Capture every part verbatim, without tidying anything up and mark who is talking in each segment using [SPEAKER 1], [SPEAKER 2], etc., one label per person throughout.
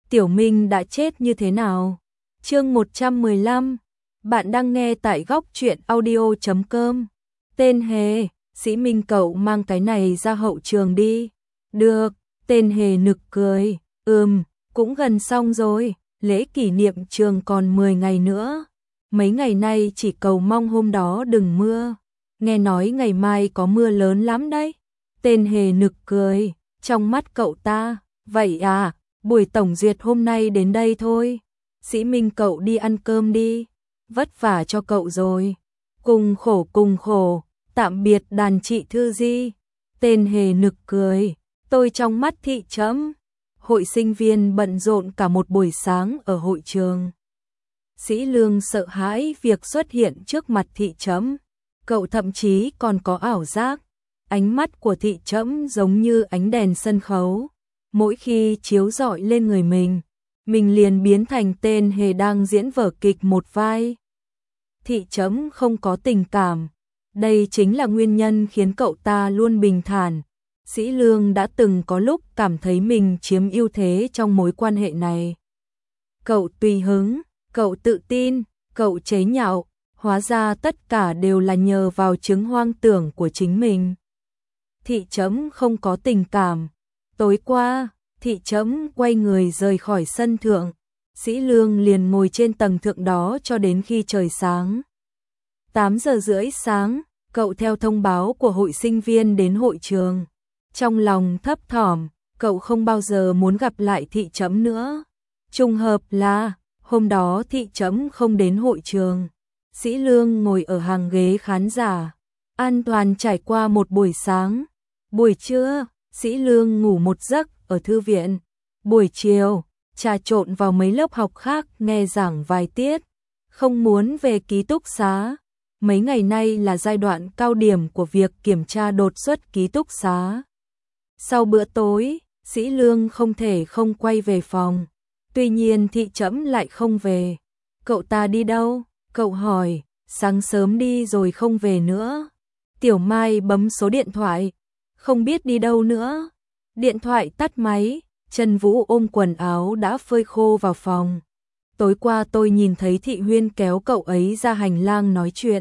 [SPEAKER 1] Tiểu Minh đã chết như thế nào? Chương một trăm mười lăm. Bạn đang nghe tại góc truyện audio chấm com. Tên Hề, Sĩ Minh cậu mang cái này ra hậu trường đi. Được, tên Hề nực cười. Ừm, cũng gần xong rồi, lễ kỷ niệm trường còn mười ngày nữa. Mấy ngày nay chỉ cầu mong hôm đó đừng mưa. Nghe nói ngày mai có mưa lớn lắm đấy. Tên Hề nực cười, trong mắt cậu ta, vậy à, buổi tổng duyệt hôm nay đến đây thôi. Sĩ Minh cậu đi ăn cơm đi, vất vả cho cậu rồi. Cùng khổ cùng khổ, tạm biệt đàn chị Thư Di. Tên Hề nực cười, tôi trong mắt thị chấm. Hội sinh viên bận rộn cả một buổi sáng ở hội trường. Sĩ Lương sợ hãi việc xuất hiện trước mặt thị chấm. Cậu thậm chí còn có ảo giác. Ánh mắt của thị chấm giống như ánh đèn sân khấu. Mỗi khi chiếu rọi lên người mình, mình liền biến thành tên Hề đang diễn vở kịch một vai. Thị chấm không có tình cảm. Đây chính là nguyên nhân khiến cậu ta luôn bình thản. Sĩ Lương đã từng có lúc cảm thấy mình chiếm ưu thế trong mối quan hệ này. Cậu tùy hứng, cậu tự tin, cậu chế nhạo, hóa ra tất cả đều là nhờ vào chứng hoang tưởng của chính mình. Thị chấm không có tình cảm. Tối qua, thị chấm quay người rời khỏi sân thượng. Sĩ Lương liền ngồi trên tầng thượng đó cho đến khi trời sáng. tám giờ rưỡi sáng, cậu theo thông báo của hội sinh viên đến hội trường. Trong lòng thấp thỏm, cậu không bao giờ muốn gặp lại thị chấm nữa. Trùng hợp là, hôm đó thị chấm không đến hội trường. Sĩ Lương ngồi ở hàng ghế khán giả, an toàn trải qua một buổi sáng. Buổi trưa, Sĩ Lương ngủ một giấc ở thư viện. Buổi chiều, trà trộn vào mấy lớp học khác nghe giảng vài tiết. Không muốn về ký túc xá. Mấy ngày nay là giai đoạn cao điểm của việc kiểm tra đột xuất ký túc xá. Sau bữa tối, Sĩ Lương không thể không quay về phòng. Tuy nhiên thị chấm lại không về. Cậu ta đi đâu? Cậu hỏi, sáng sớm đi rồi không về nữa. Tiểu Mai bấm số điện thoại, không biết đi đâu nữa. Điện thoại tắt máy, Trần Vũ ôm quần áo đã phơi khô vào phòng. Tối qua tôi nhìn thấy Thị Huyên kéo cậu ấy ra hành lang nói chuyện.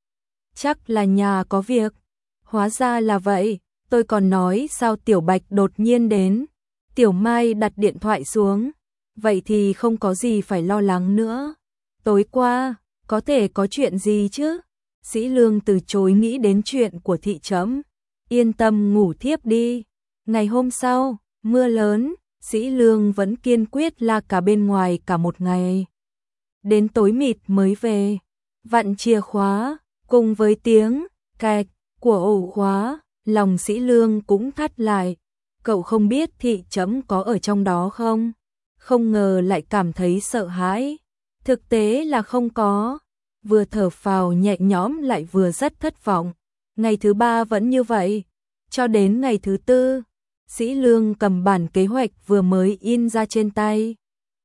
[SPEAKER 1] Chắc là nhà có việc. Hóa ra là vậy, tôi còn nói sao Tiểu Bạch đột nhiên đến. Tiểu Mai đặt điện thoại xuống. Vậy thì không có gì phải lo lắng nữa. Tối qua, có thể có chuyện gì chứ? Sĩ Lương từ chối nghĩ đến chuyện của thị chấm. Yên tâm ngủ thiếp đi. Ngày hôm sau, mưa lớn, Sĩ Lương vẫn kiên quyết la cả bên ngoài cả một ngày. Đến tối mịt mới về. Vặn chìa khóa, cùng với tiếng cạch của ổ khóa, lòng Sĩ Lương cũng thắt lại. Cậu không biết thị chấm có ở trong đó không? Không ngờ lại cảm thấy sợ hãi. Thực tế là không có. Vừa thở phào nhẹ nhõm lại vừa rất thất vọng. Ngày thứ ba vẫn như vậy. Cho đến ngày thứ tư, Sĩ Lương cầm bản kế hoạch vừa mới in ra trên tay.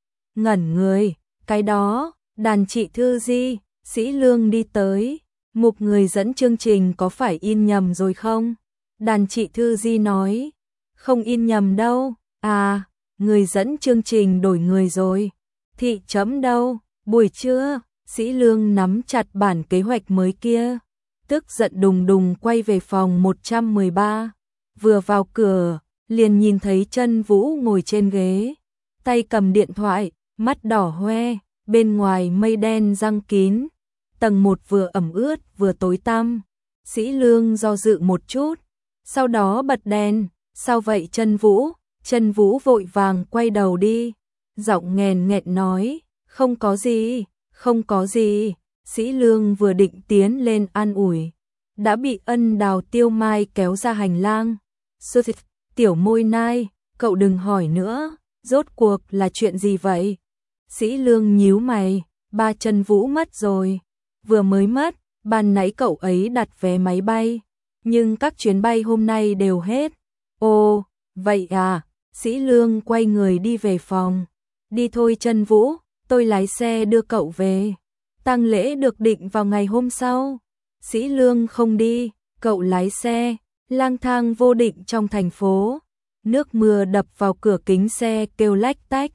[SPEAKER 1] Ngẩn người, cái đó, đàn chị Thư Di. Sĩ Lương đi tới. Mục người dẫn chương trình có phải in nhầm rồi không? Đàn chị Thư Di nói. Không in nhầm đâu. À, người dẫn chương trình đổi người rồi. Thị chấm đâu? Buổi trưa, Sĩ Lương nắm chặt bản kế hoạch mới kia. Tức giận đùng đùng quay về phòng một trăm mười ba. Vừa vào cửa, liền nhìn thấy Trân Vũ ngồi trên ghế. Tay cầm điện thoại, mắt đỏ hoe, bên ngoài mây đen giăng kín. Tầng một vừa ẩm ướt vừa tối tăm. Sĩ Lương do dự một chút, sau đó bật đèn. Sao vậy Trân Vũ? Trân Vũ vội vàng quay đầu đi. Giọng nghèn nghẹn nói, không có gì, không có gì. Sĩ Lương vừa định tiến lên an ủi, đã bị Ân Đào Tiêu Mai kéo ra hành lang. Sư thịt, Tiểu Môi Nai, cậu đừng hỏi nữa, rốt cuộc là chuyện gì vậy? Sĩ Lương nhíu mày, ba Trân Vũ mất rồi. Vừa mới mất, ban nãy cậu ấy đặt vé máy bay, nhưng các chuyến bay hôm nay đều hết. Ồ, vậy à? Sĩ Lương quay người đi về phòng. Đi thôi Trân Vũ, tôi lái xe đưa cậu về. Tang lễ được định vào ngày hôm sau. Sĩ Lương không đi, cậu lái xe, lang thang vô định trong thành phố. Nước mưa đập vào cửa kính xe kêu lách tách.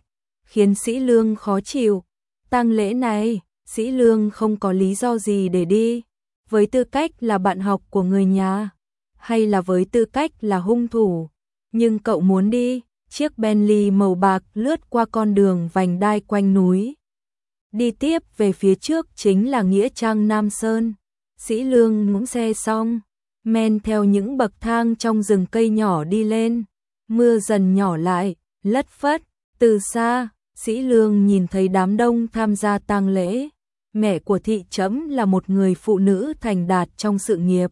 [SPEAKER 1] khiến Sĩ Lương khó chịu. Tang lễ này, Sĩ Lương không có lý do gì để đi, với tư cách là bạn học của người nhà, hay là với tư cách là hung thủ, nhưng cậu muốn đi. Chiếc Bentley màu bạc lướt qua con đường vành đai quanh núi. Đi tiếp về phía trước chính là nghĩa trang Nam Sơn. Sĩ Lương ngúng xe xong, men theo những bậc thang trong rừng cây nhỏ đi lên. Mưa dần nhỏ lại, lất phất. Từ xa, Sĩ Lương nhìn thấy đám đông tham gia tang lễ. Mẹ của Thị Trẫm là một người phụ nữ thành đạt trong sự nghiệp.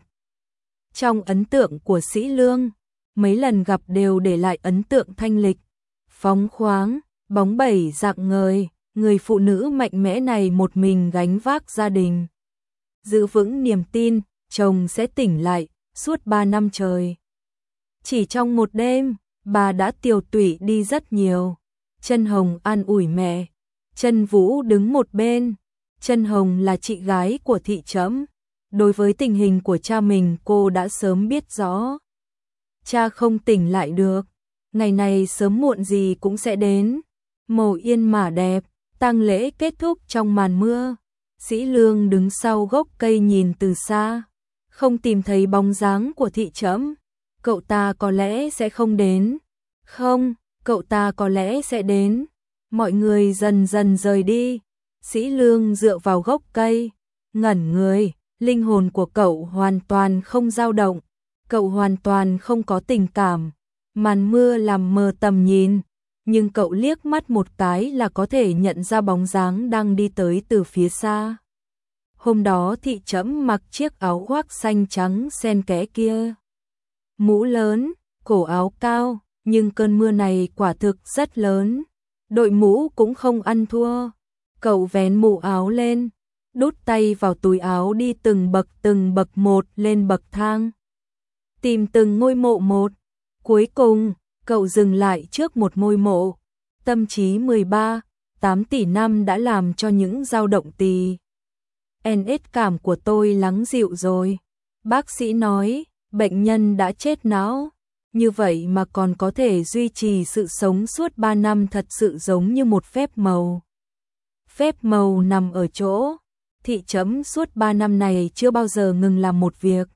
[SPEAKER 1] Trong ấn tượng của Sĩ Lương, mấy lần gặp đều để lại ấn tượng thanh lịch, phóng khoáng, bóng bẩy rạng ngời. Người phụ nữ mạnh mẽ này một mình gánh vác gia đình, giữ vững niềm tin chồng sẽ tỉnh lại suốt ba năm trời. Chỉ trong một đêm, bà đã tiều tụy đi rất nhiều. Trân Hồng an ủi mẹ, Trân Vũ đứng một bên. Trân Hồng là chị gái của Thị Trẫm, đối với tình hình của cha mình cô đã sớm biết rõ. Cha không tỉnh lại được, ngày này sớm muộn gì cũng sẽ đến. Màu yên mà đẹp, tang lễ kết thúc trong màn mưa. Sĩ Lương đứng sau gốc cây nhìn từ xa, không tìm thấy bóng dáng của Thị Trẫm. Cậu ta có lẽ sẽ không đến. Không, cậu ta có lẽ sẽ đến. Mọi người dần dần rời đi. Sĩ Lương dựa vào gốc cây, ngẩn người. Linh hồn của cậu hoàn toàn không dao động. Cậu hoàn toàn không có tình cảm. Màn mưa làm mờ tầm nhìn, nhưng cậu liếc mắt một cái là có thể nhận ra bóng dáng đang đi tới từ phía xa. Hôm đó Thị Trẫm mặc chiếc áo khoác xanh trắng xen kẽ kia. Mũ lớn, cổ áo cao, nhưng cơn mưa này quả thực rất lớn. Đội mũ cũng không ăn thua. Cậu vén mũ áo lên, đút tay vào túi áo đi từng bậc từng bậc một lên bậc thang. Tìm từng ngôi mộ một. Cuối cùng, cậu dừng lại trước một ngôi mộ. Tâm trí mười ba, tám tỷ năm đã làm cho những dao động tỳ en ét cảm của tôi lắng dịu rồi. Bác sĩ nói, bệnh nhân đã chết não. Như vậy mà còn có thể duy trì sự sống suốt ba năm thật sự giống như một phép màu. Phép màu nằm ở chỗ, Thị Trẫm suốt ba năm này chưa bao giờ ngừng làm một việc.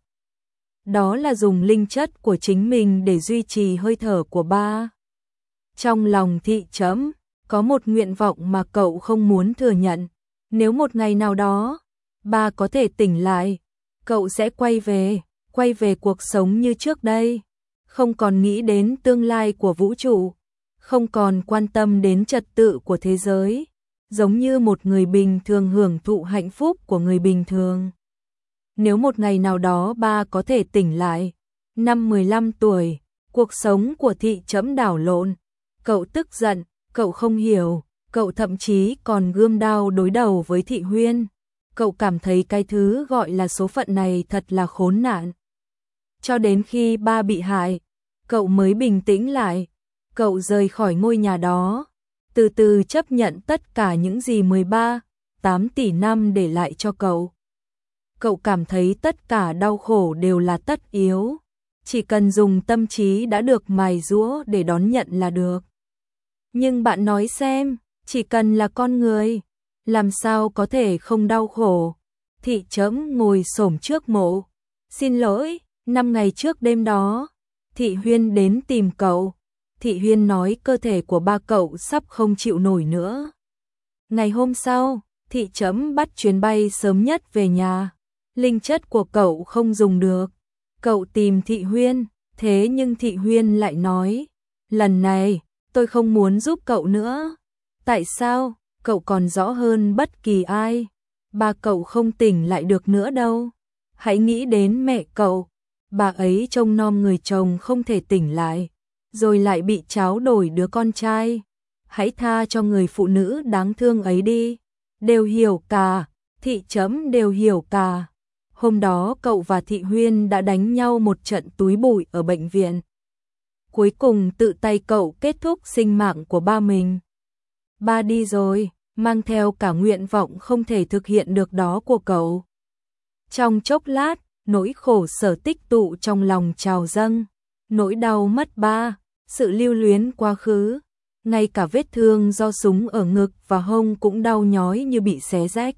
[SPEAKER 1] Đó là dùng linh chất của chính mình để duy trì hơi thở của ba. Trong lòng Thị Trẫm có một nguyện vọng mà cậu không muốn thừa nhận. Nếu một ngày nào đó, ba có thể tỉnh lại, cậu sẽ quay về, quay về cuộc sống như trước đây. Không còn nghĩ đến tương lai của vũ trụ, không còn quan tâm đến trật tự của thế giới, giống như một người bình thường hưởng thụ hạnh phúc của người bình thường. Nếu một ngày nào đó ba có thể tỉnh lại, năm mười lăm tuổi, cuộc sống của Thị Trẫm đảo lộn. Cậu tức giận, cậu không hiểu, cậu thậm chí còn gươm đao đối đầu với Thị Huyên. Cậu cảm thấy cái thứ gọi là số phận này thật là khốn nạn. Cho đến khi ba bị hại, cậu mới bình tĩnh lại. Cậu rời khỏi ngôi nhà đó, từ từ chấp nhận tất cả những gì mười ba, tám tỷ năm để lại cho cậu. Cậu cảm thấy tất cả đau khổ đều là tất yếu, chỉ cần dùng tâm trí đã được mài giũa để đón nhận là được. Nhưng bạn nói xem, chỉ cần là con người, làm sao có thể không đau khổ? Thị Trẫm ngồi xổm trước mộ. Xin lỗi, năm ngày trước đêm đó, Thị Huyên đến tìm cậu. Thị Huyên nói cơ thể của ba cậu sắp không chịu nổi nữa. Ngày hôm sau, Thị Trẫm bắt chuyến bay sớm nhất về nhà. Linh chất của cậu không dùng được. Cậu tìm Thị Huyên, thế nhưng Thị Huyên lại nói, lần này, tôi không muốn giúp cậu nữa. Tại sao? Cậu còn rõ hơn bất kỳ ai. Ba cậu không tỉnh lại được nữa đâu. Hãy nghĩ đến mẹ cậu. Bà ấy trông nom người chồng không thể tỉnh lại, rồi lại bị cháu đổi đứa con trai. Hãy tha cho người phụ nữ đáng thương ấy đi. Đều hiểu cả, Thị Trẫm đều hiểu cả. Hôm đó cậu và Thị Huyên đã đánh nhau một trận túi bụi ở bệnh viện. Cuối cùng tự tay cậu kết thúc sinh mạng của ba mình. Ba đi rồi, mang theo cả nguyện vọng không thể thực hiện được đó của cậu. Trong chốc lát, nỗi khổ sở tích tụ trong lòng trào dâng. Nỗi đau mất ba, sự lưu luyến quá khứ, ngay cả vết thương do súng ở ngực và hông cũng đau nhói như bị xé rách.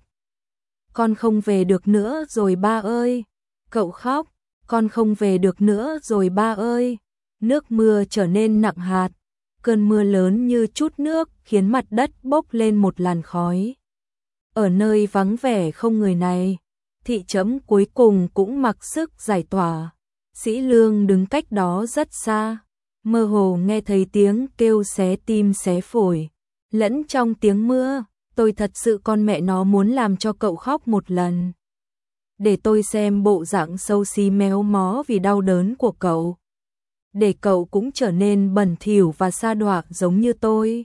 [SPEAKER 1] Con không về được nữa rồi ba ơi. Cậu khóc, con không về được nữa rồi ba ơi. Nước mưa trở nên nặng hạt, cơn mưa lớn như chút nước khiến mặt đất bốc lên một làn khói. Ở nơi vắng vẻ không người này, Thị Trẫm cuối cùng cũng mặc sức giải tỏa. Sĩ Lương đứng cách đó rất xa, mơ hồ nghe thấy tiếng kêu xé tim xé phổi. Lẫn trong tiếng mưa, tôi thật sự con mẹ nó muốn làm cho cậu khóc một lần. Để tôi xem bộ dạng xấu xí méo mó vì đau đớn của cậu. Để cậu cũng trở nên bẩn thỉu và sa đọa giống như tôi.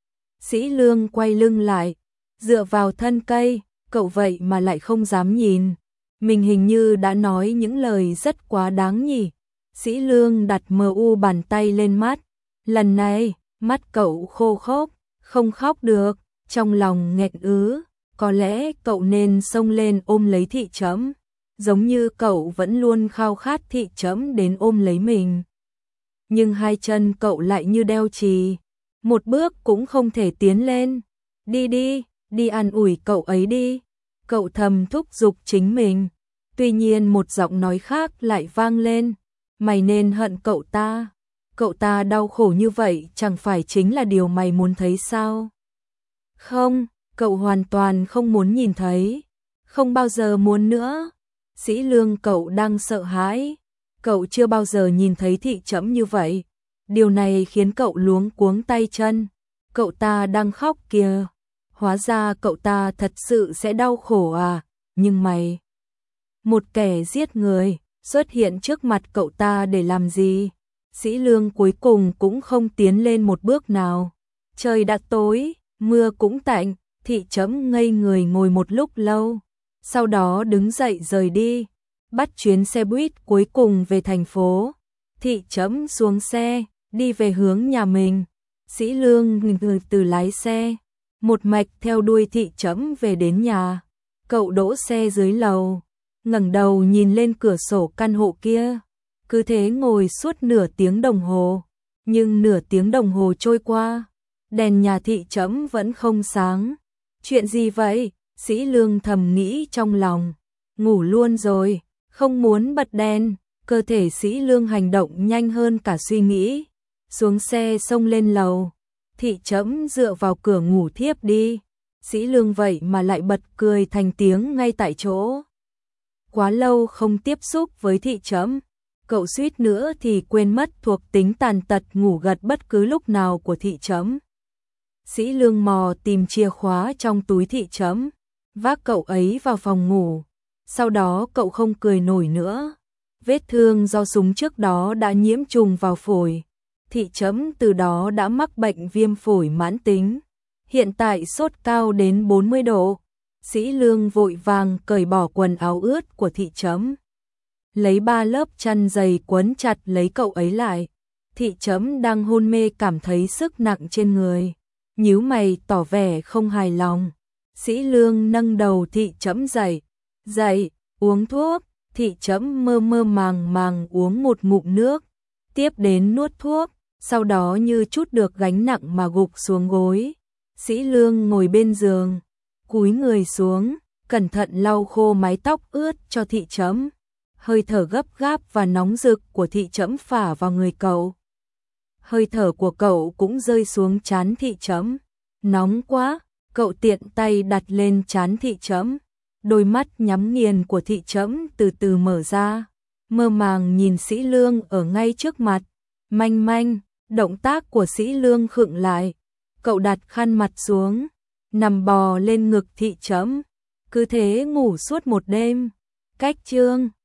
[SPEAKER 1] Sĩ Lương quay lưng lại, dựa vào thân cây, cậu vậy mà lại không dám nhìn. Mình hình như đã nói những lời rất quá đáng nhỉ. Sĩ Lương đặt mờ u bàn tay lên mắt. Lần này, mắt cậu khô khốc, không khóc được, trong lòng nghẹn ứ. Có lẽ cậu nên xông lên ôm lấy Thị Trẫm, giống như cậu vẫn luôn khao khát Thị Trẫm đến ôm lấy mình. Nhưng hai chân cậu lại như đeo chì, một bước cũng không thể tiến lên. Đi đi, đi an ủi cậu ấy đi. Cậu thầm thúc giục chính mình. Tuy nhiên một giọng nói khác lại vang lên. Mày nên hận cậu ta. Cậu ta đau khổ như vậy chẳng phải chính là điều mày muốn thấy sao? Không, cậu hoàn toàn không muốn nhìn thấy. Không bao giờ muốn nữa. Sĩ Lương, cậu đang sợ hãi. Cậu chưa bao giờ nhìn thấy Thị Trẫm như vậy. Điều này khiến cậu luống cuống tay chân. Cậu ta đang khóc kìa. Hóa ra cậu ta thật sự sẽ đau khổ à? Nhưng mày, một kẻ giết người, xuất hiện trước mặt cậu ta để làm gì? Sĩ Lương cuối cùng cũng không tiến lên một bước nào. Trời đã tối, mưa cũng tạnh, Thị Trẫm ngây người ngồi một lúc lâu. Sau đó đứng dậy rời đi, bắt chuyến xe buýt cuối cùng về thành phố. Thị Trẫm xuống xe, đi về hướng nhà mình. Sĩ Lương từ từ lái xe, một mạch theo đuôi Thị Trẫm về đến nhà. Cậu đỗ xe dưới lầu, ngẩng đầu nhìn lên cửa sổ căn hộ kia. Cứ thế ngồi suốt nửa tiếng đồng hồ. Nhưng nửa tiếng đồng hồ trôi qua, đèn nhà Thị Trẫm vẫn không sáng. Chuyện gì vậy? Sĩ Lương thầm nghĩ trong lòng. Ngủ luôn rồi, không muốn bật đèn. Cơ thể Sĩ Lương hành động nhanh hơn cả suy nghĩ. Xuống xe xông lên lầu. Thị Trẫm dựa vào cửa ngủ thiếp đi. Sĩ Lương vậy mà lại bật cười thành tiếng ngay tại chỗ. Quá lâu không tiếp xúc với Thị Trẫm, cậu suýt nữa thì quên mất thuộc tính tàn tật ngủ gật bất cứ lúc nào của Thị Trẫm. Sĩ Lương mò tìm chìa khóa trong túi Thị Trẫm, vác cậu ấy vào phòng ngủ. Sau đó cậu không cười nổi nữa. Vết thương do súng trước đó đã nhiễm trùng vào phổi. Thị Trẫm từ đó đã mắc bệnh viêm phổi mãn tính. Hiện tại sốt cao đến bốn mươi độ. Sĩ Lương vội vàng cởi bỏ quần áo ướt của Thị Trẫm, lấy ba lớp chăn dày quấn chặt lấy cậu ấy lại. Thị Trẫm đang hôn mê cảm thấy sức nặng trên người, nhíu mày tỏ vẻ không hài lòng. Sĩ Lương nâng đầu Thị Trẫm dậy, dậy, uống thuốc. Thị Trẫm mơ mơ màng màng uống một ngụm nước, tiếp đến nuốt thuốc, sau đó như chút được gánh nặng mà gục xuống gối. Sĩ Lương ngồi bên giường, cúi người xuống, cẩn thận lau khô mái tóc ướt cho Thị Trẫm. Hơi thở gấp gáp và nóng rực của Thị Trẫm phả vào người cậu. Hơi thở của cậu cũng rơi xuống trán Thị Trẫm. Nóng quá, cậu tiện tay đặt lên trán Thị Trẫm. Đôi mắt nhắm nghiền của Thị Trẫm từ từ mở ra, mơ màng nhìn Sĩ Lương ở ngay trước mặt. Manh manh, động tác của Sĩ Lương khựng lại. Cậu đặt khăn mặt xuống, nằm bò lên ngực Thị Trẫm. Cứ thế ngủ suốt một đêm. Cách chương